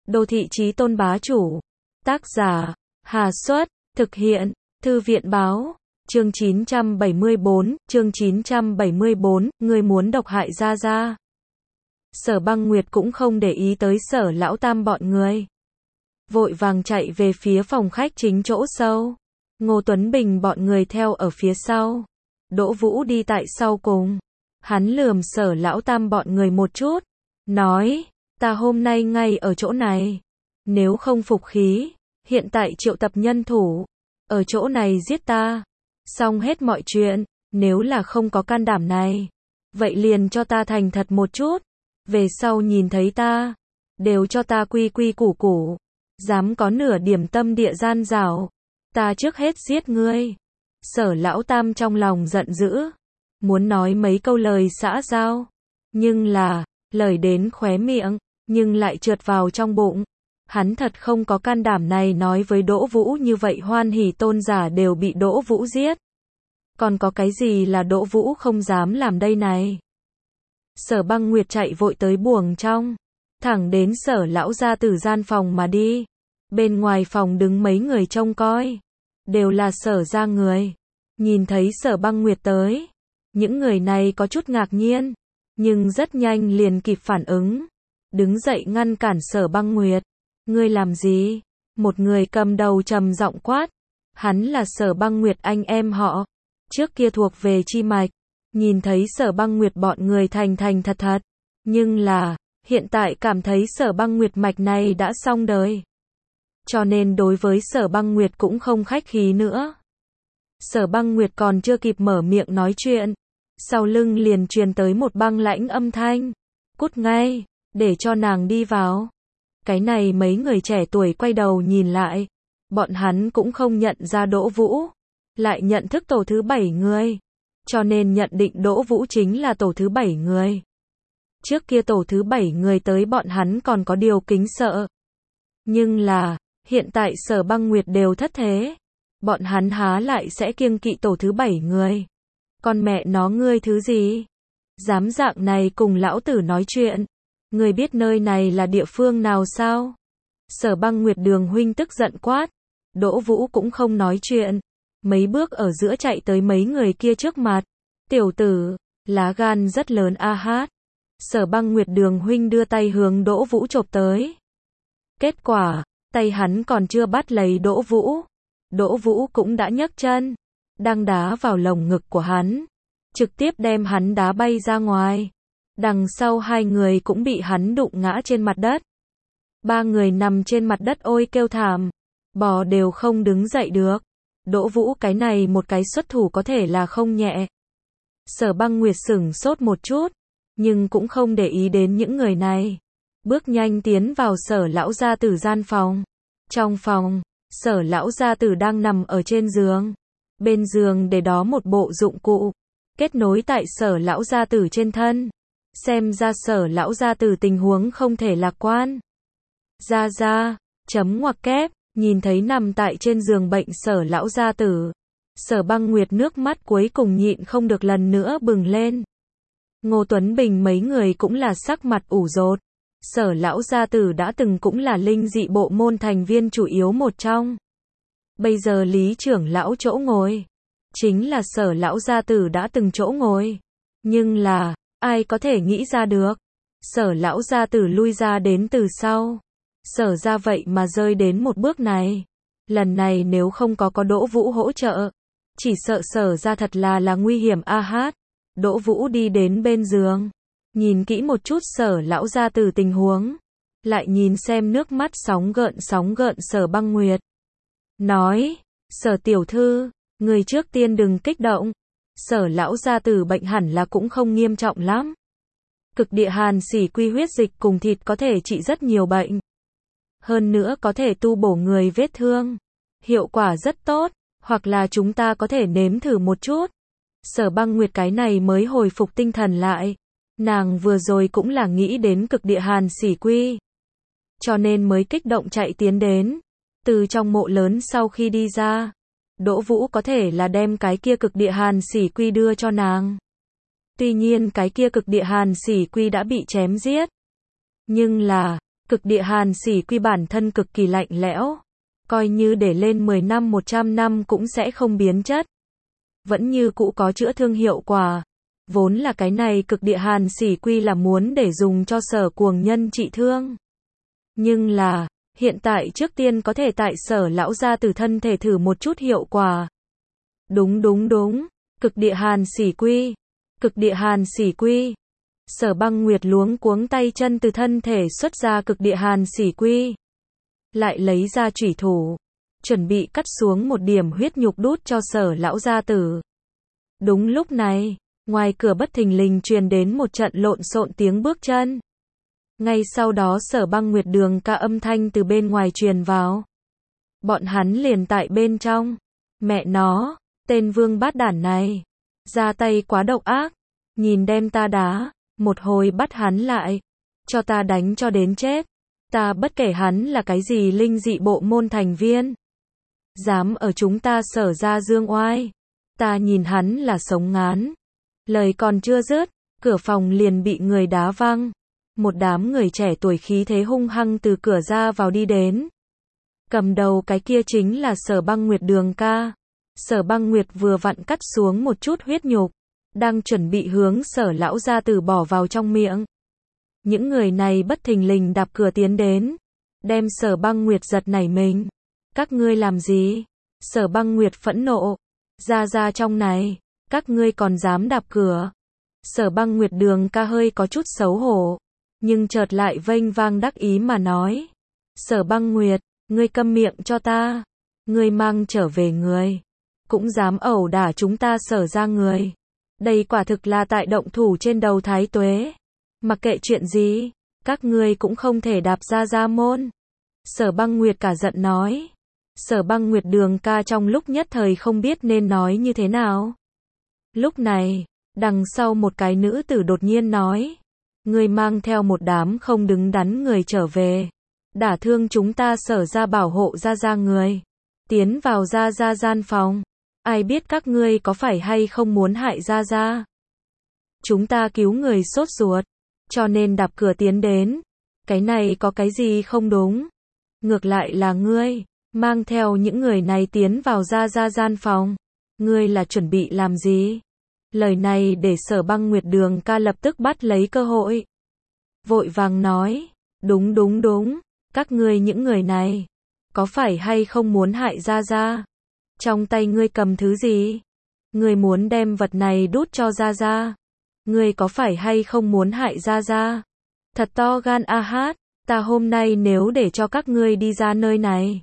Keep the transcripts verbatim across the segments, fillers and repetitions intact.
Đô thị chí tôn bá chủ. Tác giả, Hà Xuất, thực hiện, Thư viện báo. Chương chín trăm bảy mươi bốn, chương chín trăm bảy mươi bốn, ngươi muốn độc hại Gia Gia. Sở Băng Nguyệt cũng không để ý tới Sở Lão Tam bọn người. Vội vàng chạy về phía phòng khách chính chỗ sâu. Ngô Tuấn Bình bọn người theo ở phía sau. Đỗ Vũ đi tại sau cùng. Hắn lườm Sở Lão Tam bọn người một chút. Nói, ta hôm nay ngay ở chỗ này. Nếu không phục khí, hiện tại triệu tập nhân thủ. Ở chỗ này giết ta. Xong hết mọi chuyện. Nếu là không có can đảm này, vậy liền cho ta thành thật một chút. Về sau nhìn thấy ta, đều cho ta quy quy củ củ. Dám có nửa điểm tâm địa gian dảo, ta trước hết giết ngươi. Sở Lão Tam trong lòng giận dữ, muốn nói mấy câu lời xã giao, nhưng là, lời đến khóe miệng, nhưng lại trượt vào trong bụng. Hắn thật không có can đảm này nói với Đỗ Vũ như vậy. Hoan Hỷ tôn giả đều bị Đỗ Vũ giết, còn có cái gì là Đỗ Vũ không dám làm đây này. Sở Băng Nguyệt chạy vội tới buồng trong, thẳng đến Sở Lão gia tử gian phòng mà đi. Bên ngoài phòng đứng mấy người trông coi, đều là Sở gia người. Nhìn thấy Sở Băng Nguyệt tới, những người này có chút ngạc nhiên, nhưng rất nhanh liền kịp phản ứng, đứng dậy ngăn cản Sở Băng Nguyệt. Ngươi làm gì? Một người cầm đầu trầm giọng quát. Hắn là Sở Băng Nguyệt anh em họ, trước kia thuộc về chi mạch. Nhìn thấy Sở Băng Nguyệt bọn người thành thành thật thật, nhưng là, hiện tại cảm thấy Sở Băng Nguyệt mạch này đã xong đời. Cho nên đối với Sở Băng Nguyệt cũng không khách khí nữa. Sở Băng Nguyệt còn chưa kịp mở miệng nói chuyện, sau lưng liền truyền tới một băng lãnh âm thanh. Cút ngay, để cho nàng đi vào. Cái này mấy người trẻ tuổi quay đầu nhìn lại, bọn hắn cũng không nhận ra Đỗ Vũ, lại nhận thức tổ thứ bảy người. Cho nên nhận định Đỗ Vũ chính là tổ thứ bảy người. Trước kia tổ thứ bảy người tới bọn hắn còn có điều kính sợ. Nhưng là, hiện tại Sở Băng Nguyệt đều thất thế. Bọn hắn há lại sẽ kiêng kỵ tổ thứ bảy người. Con mẹ nó ngươi thứ gì? Dám dạng này cùng lão tử nói chuyện. Ngươi biết nơi này là địa phương nào sao? Sở Băng Nguyệt Đường huynh tức giận quát. Đỗ Vũ cũng không nói chuyện. Mấy bước ở giữa chạy tới mấy người kia trước mặt. Tiểu tử, lá gan rất lớn a hát. Sở Băng Nguyệt Đường huynh đưa tay hướng Đỗ Vũ chộp tới. Kết quả, tay hắn còn chưa bắt lấy Đỗ Vũ. Đỗ Vũ cũng đã nhấc chân, đang đá vào lồng ngực của hắn. Trực tiếp đem hắn đá bay ra ngoài. Đằng sau hai người cũng bị hắn đụng ngã trên mặt đất. Ba người nằm trên mặt đất ôi kêu thảm. Bò đều không đứng dậy được. Đỗ Vũ cái này một cái xuất thủ có thể là không nhẹ. Sở Băng Nguyệt sửng sốt một chút, nhưng cũng không để ý đến những người này. Bước nhanh tiến vào Sở Lão gia tử gian phòng. Trong phòng, Sở Lão gia tử đang nằm ở trên giường. Bên giường để đó một bộ dụng cụ, kết nối tại Sở Lão gia tử trên thân. Xem ra Sở Lão gia tử tình huống không thể lạc quan. Gia Gia, chấm ngoặc kép. Nhìn thấy nằm tại trên giường bệnh Sở Lão gia tử, Sở Băng Nguyệt nước mắt cuối cùng nhịn không được lần nữa bừng lên. Ngô Tuấn Bình mấy người cũng là sắc mặt ủ rột. Sở Lão gia tử đã từng cũng là linh dị bộ môn thành viên chủ yếu một trong. Bây giờ Lý trưởng lão chỗ ngồi, chính là Sở Lão gia tử đã từng chỗ ngồi. Nhưng là, ai có thể nghĩ ra được, Sở Lão gia tử lui ra đến từ sau. Sở ra vậy mà rơi đến một bước này. Lần này nếu không có có Đỗ Vũ hỗ trợ, chỉ sợ Sở ra thật là là nguy hiểm a hát. Đỗ Vũ đi đến bên giường, nhìn kỹ một chút Sở Lão gia tử tình huống, lại nhìn xem nước mắt sóng gợn sóng gợn Sở Băng Nguyệt. Nói, Sở tiểu thư, người trước tiên đừng kích động. Sở Lão gia tử bệnh hẳn là cũng không nghiêm trọng lắm. Cực địa hàn xỉ quy huyết dịch cùng thịt có thể trị rất nhiều bệnh. Hơn nữa có thể tu bổ người vết thương. Hiệu quả rất tốt, hoặc là chúng ta có thể nếm thử một chút. Sở Băng Nguyệt cái này mới hồi phục tinh thần lại. Nàng vừa rồi cũng là nghĩ đến cực địa hàn xỉ quy. Cho nên mới kích động chạy tiến đến. Từ trong mộ lớn sau khi đi ra, Đỗ Vũ có thể là đem cái kia cực địa hàn xỉ quy đưa cho nàng. Tuy nhiên cái kia cực địa hàn xỉ quy đã bị chém giết. Nhưng là, Cực địa hàn xỉ quy bản thân cực kỳ lạnh lẽo. Coi như để lên mười năm một trăm năm cũng sẽ không biến chất. Vẫn như cũ có chữa thương hiệu quả. Vốn là cái này cực địa hàn xỉ quy là muốn để dùng cho Sở cuồng nhân trị thương. Nhưng là, hiện tại trước tiên có thể tại Sở lão gia tử thân thể thử một chút hiệu quả. Đúng đúng đúng, cực địa hàn xỉ quy, cực địa hàn xỉ quy. Sở Băng Nguyệt luống cuống tay chân từ thân thể xuất ra cực địa hàn xỉ quy. Lại lấy ra chủy thủ, chuẩn bị cắt xuống một điểm huyết nhục đút cho Sở lão gia tử. Đúng lúc này, ngoài cửa bất thình lình truyền đến một trận lộn xộn tiếng bước chân. Ngay sau đó Sở Băng Nguyệt Đường ca âm thanh từ bên ngoài truyền vào. Bọn hắn liền tại bên trong. Mẹ nó, tên vương bát đản này, ra tay quá độc ác, nhìn đem ta đá, một hồi bắt hắn lại, cho ta đánh cho đến chết. Ta bất kể hắn là cái gì linh dị bộ môn thành viên, dám ở chúng ta Sở ra dương oai, ta nhìn hắn là sống ngán. Lời còn chưa dứt, cửa phòng liền bị người đá văng. Một đám người trẻ tuổi khí thế hung hăng từ cửa ra vào đi đến. Cầm đầu cái kia chính là Sở Băng Nguyệt Đường ca. Sở Băng Nguyệt vừa vặn cắt xuống một chút huyết nhục, đang chuẩn bị hướng Sở lão gia tử bỏ vào trong miệng. Những người này bất thình lình đạp cửa tiến đến, đem Sở Băng Nguyệt giật nảy mình. Các ngươi làm gì? Sở Băng Nguyệt phẫn nộ. Ra ra trong này, các ngươi còn dám đạp cửa. Sở Băng Nguyệt Đường ca hơi có chút xấu hổ, nhưng chợt lại vênh vang đắc ý mà nói. Sở Băng Nguyệt, ngươi câm miệng cho ta. Ngươi mang trở về người, cũng dám ẩu đả chúng ta Sở ra người. Đây quả thực là tại động thủ trên đầu Thái Tuế. Mặc kệ chuyện gì, các ngươi cũng không thể đạp ra gia môn. Sở Băng Nguyệt cả giận nói. Sở Băng Nguyệt Đường ca trong lúc nhất thời không biết nên nói như thế nào. Lúc này, đằng sau một cái nữ tử đột nhiên nói. Ngươi mang theo một đám không đứng đắn người trở về, đả thương chúng ta Sở ra bảo hộ ra ra người, tiến vào ra ra gian phòng. Ai biết các ngươi có phải hay không muốn hại ra ra. Chúng ta cứu người sốt ruột, cho nên đạp cửa tiến đến. Cái này có cái gì không đúng? Ngược lại là ngươi, mang theo những người này tiến vào ra ra gian phòng. Ngươi là chuẩn bị làm gì? Lời này để Sở Băng Nguyệt Đường ca lập tức bắt lấy cơ hội. Vội vàng nói, đúng đúng đúng, các ngươi những người này, có phải hay không muốn hại ra ra? Trong tay ngươi cầm thứ gì? Ngươi muốn đem vật này đút cho ra ra? Ngươi có phải hay không muốn hại ra ra? Thật to gan a hát, ta hôm nay nếu để cho các ngươi đi ra nơi này,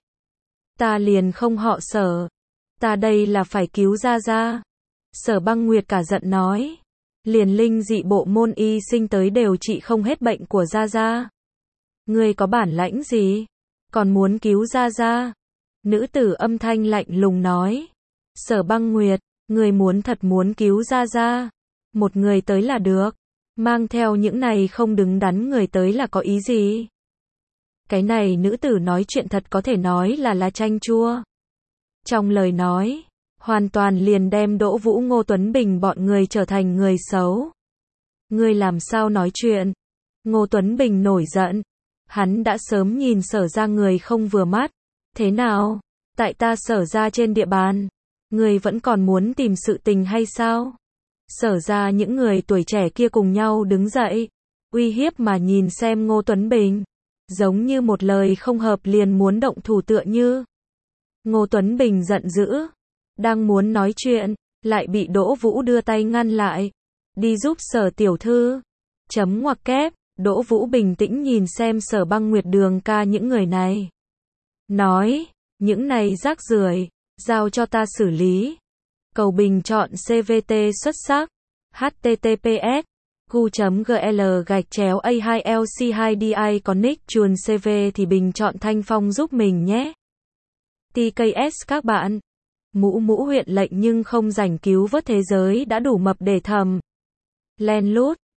ta liền không họ Sở. Ta đây là phải cứu ra ra. Sở Băng Nguyệt cả giận nói. Liền linh dị bộ môn y sinh tới đều trị không hết bệnh của Gia Gia. Ngươi có bản lãnh gì? Còn muốn cứu Gia Gia? Nữ tử âm thanh lạnh lùng nói. Sở Băng Nguyệt, ngươi muốn thật muốn cứu Gia Gia, một người tới là được. Mang theo những này không đứng đắn người tới là có ý gì? Cái này nữ tử nói chuyện thật có thể nói là lá chanh chua. Trong lời nói, hoàn toàn liền đem Đỗ Vũ Ngô Tuấn Bình bọn người trở thành người xấu. Ngươi làm sao nói chuyện? Ngô Tuấn Bình nổi giận. Hắn đã sớm nhìn Sở ra người không vừa mắt. Thế nào? Tại ta Sở ra trên địa bàn, ngươi vẫn còn muốn tìm sự tình hay sao? Sở ra những người tuổi trẻ kia cùng nhau đứng dậy, uy hiếp mà nhìn xem Ngô Tuấn Bình, giống như một lời không hợp liền muốn động thủ tựa như. Ngô Tuấn Bình giận dữ, đang muốn nói chuyện, lại bị Đỗ Vũ đưa tay ngăn lại. Đi giúp Sở tiểu thư. Chấm ngoặc kép, Đỗ Vũ bình tĩnh nhìn xem Sở Băng Nguyệt Đường ca những người này. Nói, những này rác rưởi, giao cho ta xử lý. Cầu bình chọn xê vê tê xuất sắc. hát tê tê pê ét gu chấm giê lờ gạch chéo a hai lờ xê hai đê i connect chuồn xê vê thì bình chọn Thanh Phong giúp mình nhé. tê ca ét các bạn. Mũ mũ huyện lệnh nhưng không rảnh cứu vớt thế giới đã đủ mập để thầm. Len lút.